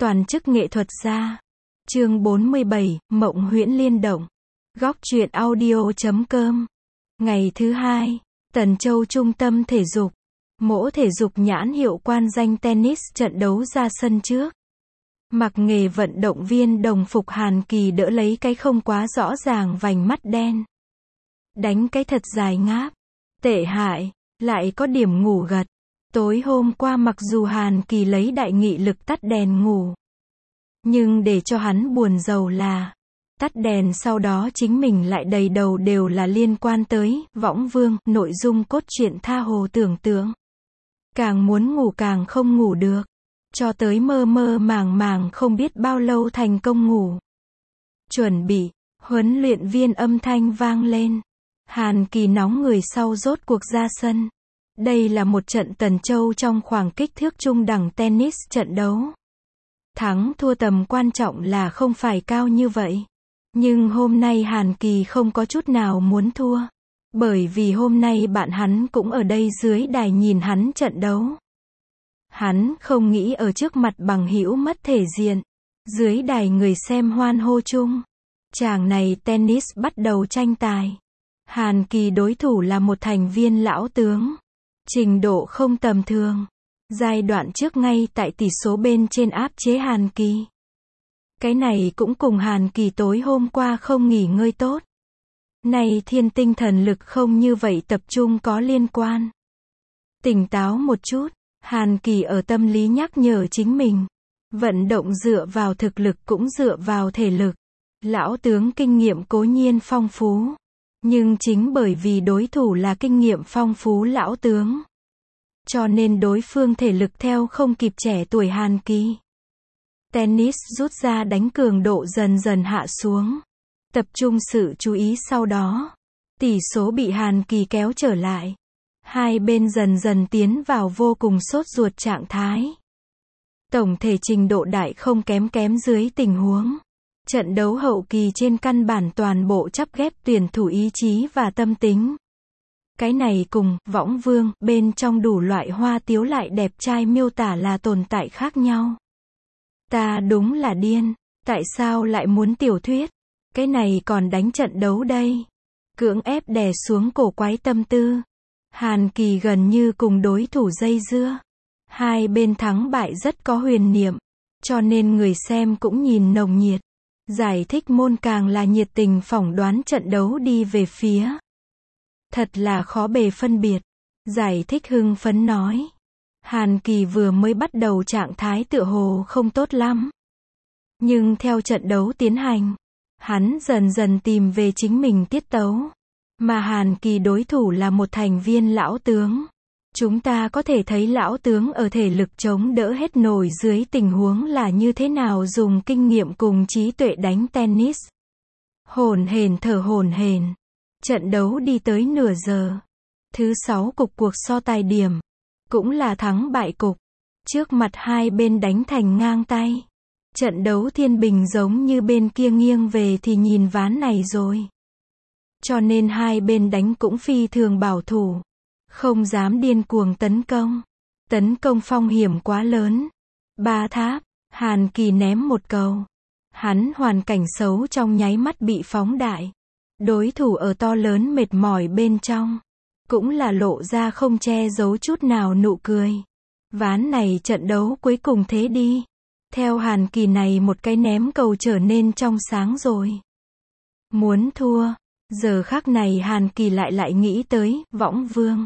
Toàn chức nghệ thuật gia. Chương 47, Mộng huyễn liên động. Góc truyện audio.com. Ngày thứ hai, Tần Châu trung tâm thể dục. Mỗ thể dục nhãn hiệu quan danh tennis trận đấu ra sân trước. Mặc nghề vận động viên đồng phục Hàn Kỳ đỡ lấy cái không quá rõ ràng vành mắt đen. Đánh cái thật dài ngáp. Tệ hại, lại có điểm ngủ gật. Tối hôm qua mặc dù Hàn Kỳ lấy đại nghị lực tắt đèn ngủ. Nhưng để cho hắn buồn rầu là, tắt đèn sau đó chính mình lại đầy đầu đều là liên quan tới Võng Vương, nội dung cốt truyện tha hồ tưởng tượng. Càng muốn ngủ càng không ngủ được. Cho tới mơ mơ màng màng không biết bao lâu thành công ngủ. Chuẩn bị, huấn luyện viên âm thanh vang lên. Hàn Kỳ nóng người sau rốt cuộc ra sân. Đây là một trận Tần Châu trong khoảng kích thước trung đẳng tennis trận đấu. Thắng thua tầm quan trọng là không phải cao như vậy. Nhưng hôm nay Hàn Kỳ không có chút nào muốn thua. Bởi vì hôm nay bạn hắn cũng ở đây dưới đài nhìn hắn trận đấu. Hắn không nghĩ ở trước mặt bằng hữu mất thể diện. Dưới đài người xem hoan hô chung. Chàng này tennis bắt đầu tranh tài. Hàn Kỳ đối thủ là một thành viên lão tướng. Trình độ không tầm thường. Giai đoạn trước ngay tại tỷ số bên trên áp chế Hàn Kỳ. Cái này cũng cùng Hàn Kỳ tối hôm qua không nghỉ ngơi tốt. Này thiên tinh thần lực không như vậy tập trung có liên quan. Tỉnh táo một chút, Hàn Kỳ ở tâm lý nhắc nhở chính mình. Vận động dựa vào thực lực cũng dựa vào thể lực. Lão tướng kinh nghiệm cố nhiên phong phú. Nhưng chính bởi vì đối thủ là kinh nghiệm phong phú lão tướng. Cho nên đối phương thể lực theo không kịp trẻ tuổi Hàn Kỳ. Tennis rút ra đánh cường độ dần dần hạ xuống. Tập trung sự chú ý sau đó. Tỷ số bị Hàn Kỳ kéo trở lại. Hai bên dần dần tiến vào vô cùng sốt ruột trạng thái. Tổng thể trình độ đại không kém dưới tình huống. Trận đấu hậu kỳ trên căn bản toàn bộ chắp ghép tuyển thủ ý chí và tâm tính. Cái này cùng Võng Vương bên trong đủ loại hoa tiếu lại đẹp trai miêu tả là tồn tại khác nhau. Ta đúng là điên, tại sao lại muốn tiểu thuyết? Cái này còn đánh trận đấu đây. Cưỡng ép đè xuống cổ quái tâm tư. Hàn Kỳ gần như cùng đối thủ dây dưa. Hai bên thắng bại rất có huyền niệm, cho nên người xem cũng nhìn nồng nhiệt. Giải thích môn càng là nhiệt tình phỏng đoán trận đấu đi về phía. Thật là khó bề phân biệt. Giải thích hưng phấn nói. Hàn Kỳ vừa mới bắt đầu trạng thái tựa hồ không tốt lắm. Nhưng theo trận đấu tiến hành, hắn dần dần tìm về chính mình tiết tấu. Mà Hàn Kỳ đối thủ là một thành viên lão tướng. Chúng ta có thể thấy lão tướng ở thể lực chống đỡ hết nổi dưới tình huống là như thế nào dùng kinh nghiệm cùng trí tuệ đánh tennis. Hổn hển thở hổn hển. Trận đấu đi tới nửa giờ. Thứ 6 cục cuộc so tài điểm. Cũng là thắng bại cục. Trước mặt hai bên đánh thành ngang tay. Trận đấu thiên bình giống như bên kia nghiêng về thì nhìn ván này rồi. Cho nên hai bên đánh cũng phi thường bảo thủ. Không dám điên cuồng tấn công. Tấn công phong hiểm quá lớn. Ba tháp, Hàn Kỳ ném một cầu. Hắn hoàn cảnh xấu trong nháy mắt bị phóng đại. Đối thủ ở to lớn mệt mỏi bên trong. Cũng là lộ ra không che giấu chút nào nụ cười. Ván này trận đấu cuối cùng thế đi. Theo Hàn Kỳ này một cái ném cầu trở nên trong sáng rồi. Muốn thua. Giờ khắc này Hàn Kỳ lại nghĩ tới Võng Vương.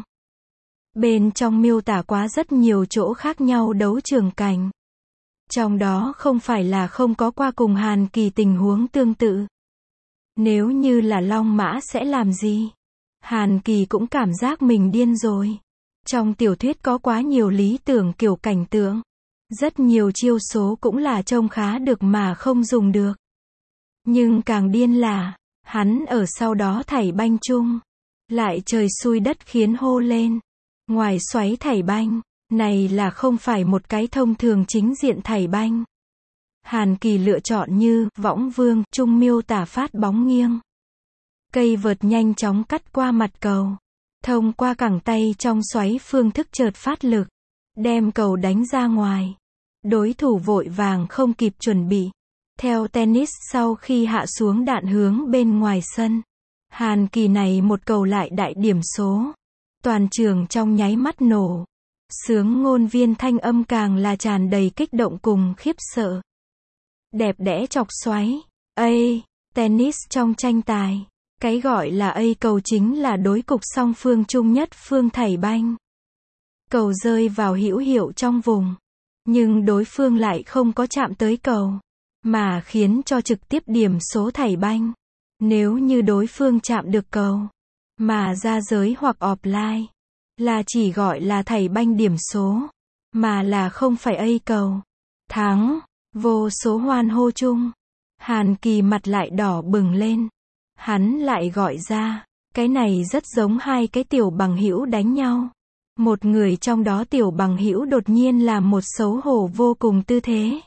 Bên trong miêu tả quá rất nhiều chỗ khác nhau đấu trường cảnh. Trong đó không phải là không có qua cùng Hàn Kỳ tình huống tương tự. Nếu như là Long Mã sẽ làm gì? Hàn Kỳ cũng cảm giác mình điên rồi. Trong tiểu thuyết có quá nhiều lý tưởng kiểu cảnh tượng. Rất nhiều chiêu số cũng là trông khá được mà không dùng được. Nhưng càng điên là, hắn ở sau đó thảy banh chung. Lại trời xui đất khiến hô lên. Ngoài xoáy thảy banh, này là không phải một cái thông thường chính diện thảy banh. Hàn Kỳ lựa chọn như Võng Vương chung miêu tả phát bóng nghiêng. Cây vợt nhanh chóng cắt qua mặt cầu. Thông qua cẳng tay trong xoáy phương thức chợt phát lực. Đem cầu đánh ra ngoài. Đối thủ vội vàng không kịp chuẩn bị. Theo tennis sau khi hạ xuống đạn hướng bên ngoài sân. Hàn Kỳ này một cầu lại đại điểm số. Toàn trường trong nháy mắt nổ. Sướng ngôn viên thanh âm càng là tràn đầy kích động cùng khiếp sợ. Đẹp đẽ chọc xoáy. Tennis trong tranh tài. Cái gọi là cầu chính là đối cục song phương chung nhất phương thảy banh. Cầu rơi vào hữu hiệu trong vùng. Nhưng đối phương lại không có chạm tới cầu. Mà khiến cho trực tiếp điểm số thảy banh. Nếu như đối phương chạm được cầu. Mà ra giới hoặc offline. Là chỉ gọi là thảy banh điểm số. Mà là không phải cầu. Thắng. Vô số hoan hô chung. Hàn Kỳ mặt lại đỏ bừng lên. Hắn lại gọi ra. Cái này rất giống hai cái tiểu bằng hữu đánh nhau. Một người trong đó tiểu bằng hữu đột nhiên làm một xấu hổ vô cùng tư thế.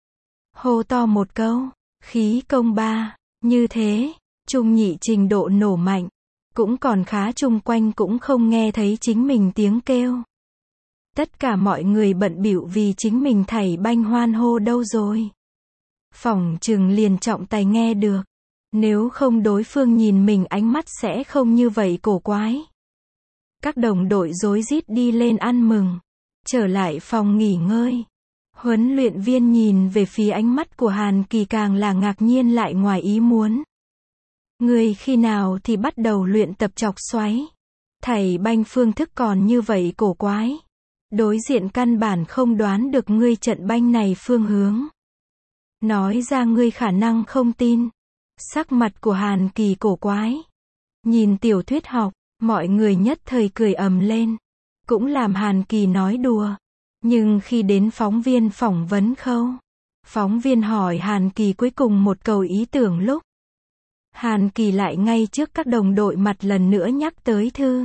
Hô to một câu. Khí công 3. Như thế. Trung nhị trình độ nổ mạnh. Cũng còn khá, chung quanh cũng không nghe thấy chính mình tiếng kêu. Tất cả mọi người bận bịu vì chính mình thảy banh hoan hô đâu rồi. Phỏng chừng liền trọng tài nghe được. Nếu không đối phương nhìn mình ánh mắt sẽ không như vậy cổ quái. Các đồng đội rối rít đi lên ăn mừng. Trở lại phòng nghỉ ngơi. Huấn luyện viên nhìn về phía ánh mắt của Hàn Kỳ càng là ngạc nhiên lại ngoài ý muốn. Ngươi khi nào thì bắt đầu luyện tập chọc xoáy? Thảy banh phương thức còn như vậy cổ quái. Đối diện căn bản không đoán được ngươi trận banh này phương hướng. Nói ra ngươi khả năng không tin. Sắc mặt của Hàn Kỳ cổ quái. Nhìn tiểu thuyết học, mọi người nhất thời cười ầm lên. Cũng làm Hàn Kỳ nói đùa. Nhưng khi đến phóng viên phỏng vấn khâu, phóng viên hỏi Hàn Kỳ cuối cùng một cầu ý tưởng lúc. Hàn Kỳ lại ngay trước các đồng đội mặt lần nữa nhắc tới thư.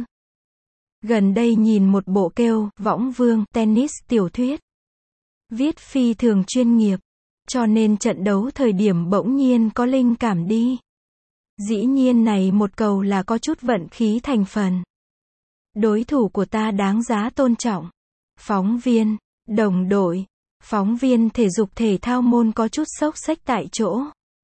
Gần đây nhìn một bộ kêu Võng Vương tennis tiểu thuyết. Viết phi thường chuyên nghiệp. Cho nên trận đấu thời điểm bỗng nhiên có linh cảm đi. Dĩ nhiên này một cầu là có chút vận khí thành phần. Đối thủ của ta đáng giá tôn trọng. Phóng viên, đồng đội, phóng viên thể dục thể thao môn có chút sốc xách tại chỗ.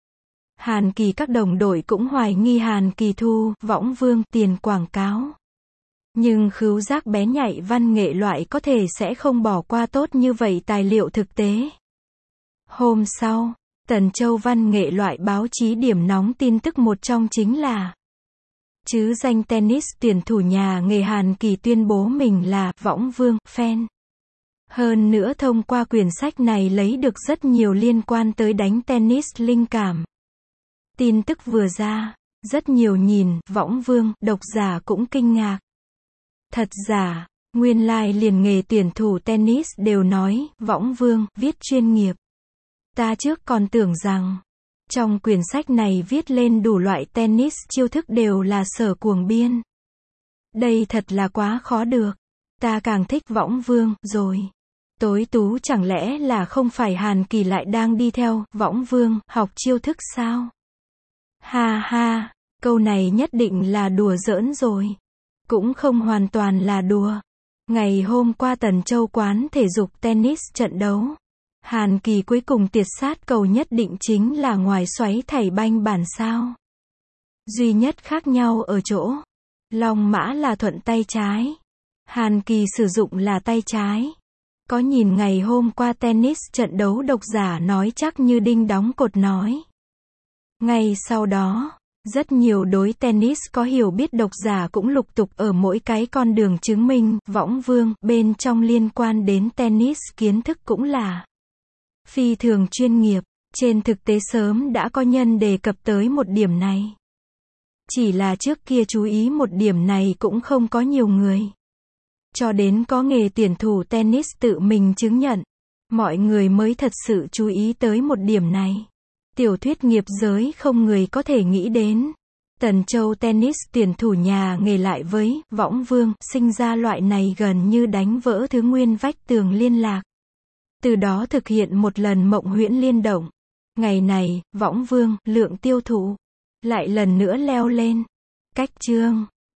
Hàn Kỳ các đồng đội cũng hoài nghi Hàn Kỳ thu Võng Vương tiền quảng cáo. Nhưng khứu giác bé nhạy văn nghệ loại có thể sẽ không bỏ qua tốt như vậy tài liệu thực tế. Hôm sau, Tần Châu văn nghệ loại báo chí điểm nóng tin tức một trong chính là chứ danh tennis tuyển thủ nhà nghề Hàn Kỳ tuyên bố mình là Võng Vương fan. Hơn nữa thông qua quyển sách này lấy được rất nhiều liên quan tới đánh tennis linh cảm. Tin tức vừa ra, rất nhiều nhìn Võng Vương độc giả cũng kinh ngạc. Thật giả, nguyên lai liền nghề tuyển thủ tennis đều nói Võng Vương viết chuyên nghiệp. Ta trước còn tưởng rằng trong quyển sách này viết lên đủ loại tennis chiêu thức đều là sở cuồng biên. Đây thật là quá khó được. Ta càng thích Võng Vương rồi. Tối tú chẳng lẽ là không phải Hàn Kỳ lại đang đi theo Võng Vương học chiêu thức sao? Ha ha, câu này nhất định là đùa giỡn rồi. Cũng không hoàn toàn là đùa. Ngày hôm qua Tần Châu quán thể dục tennis trận đấu. Hàn Kỳ cuối cùng tiệt sát cầu nhất định chính là ngoài xoáy thảy banh bản sao. Duy nhất khác nhau ở chỗ. Long mã là thuận tay trái. Hàn Kỳ sử dụng là tay trái. Có nhìn ngày hôm qua tennis trận đấu độc giả nói chắc như đinh đóng cột nói. Ngay sau đó, rất nhiều đối tennis có hiểu biết độc giả cũng lục tục ở mỗi cái con đường chứng minh Võng Vương bên trong liên quan đến tennis kiến thức cũng là phi thường chuyên nghiệp. Trên thực tế sớm đã có nhân đề cập tới một điểm này. Chỉ là trước kia chú ý một điểm này cũng không có nhiều người. Cho đến có nghề tuyển thủ tennis tự mình chứng nhận, mọi người mới thật sự chú ý tới một điểm này. Tiểu thuyết nghiệp giới không người có thể nghĩ đến. Tần Châu tennis tuyển thủ nhà nghề lại với Võng Vương sinh ra loại này gần như đánh vỡ thứ nguyên vách tường liên lạc. Từ đó thực hiện một lần mộng huyễn liên động. Ngày này, Võng Vương lượng tiêu thụ lại lần nữa leo lên. Cách chương